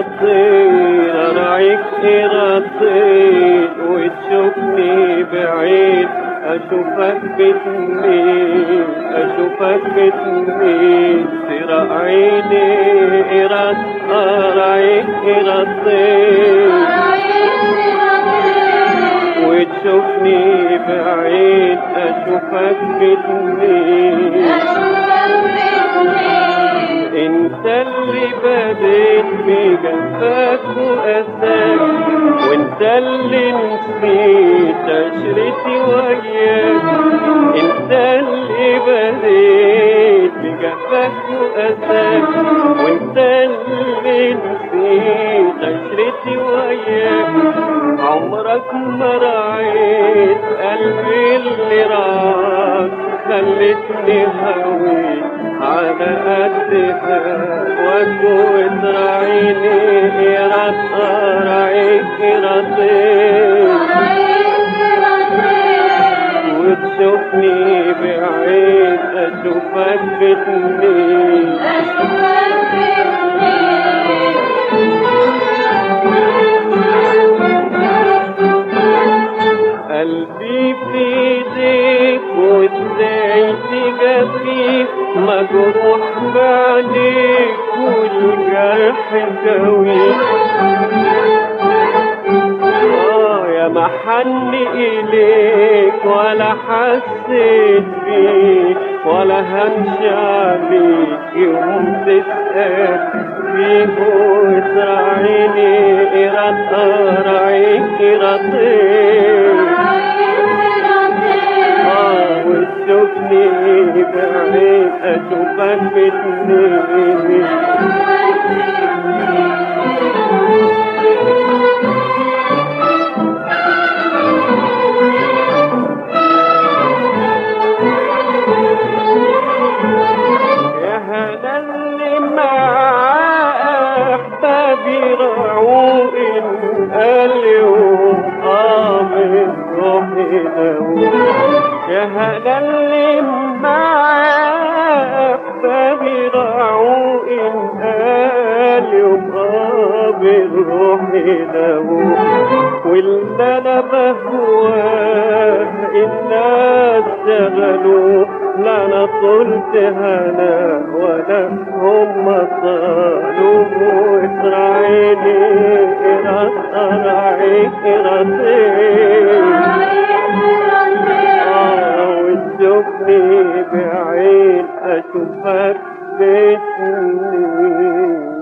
رطين أرعيك رطين وتشوفني بعيد أشوفك بتميل أشوفك بتميل سرى عيني أرعيك رطين وتشوفني بعيد أشوفك بتميل انت اللي بديت بجفاك وأساك وانت اللي نسيت عشرتي وياك انت اللي بديت بجفاك وأساك وانت اللي نسيت عشرتي وياك عمرك ما رعيت قلبي اللي راك خلتني هويت على قدها واسود عيني رعيك رطين وتشوفني بعيد أشوفك بتميل قلبي في ايديك وازاي تجافيك مجروح بعينيك والجرح جويك يا ما حن اليك ولا حسيت بيك ولا همشي عليك يوم تسأل فيه وتراعيني أرعيك رطين وتشوفني بعيد أشوفك بتميل يا هلا اللي معاه أحبابي رعوق اليوم من روحي يا هلا اللي معاه أحبابي رعوق اليوم روحي واللي أنا بهواه الناس شغلوه لا أنا طلت هنا ولا هم صالوا وتراعيني أرعيك رطين وتشوفني بعيد أشوفك بتميل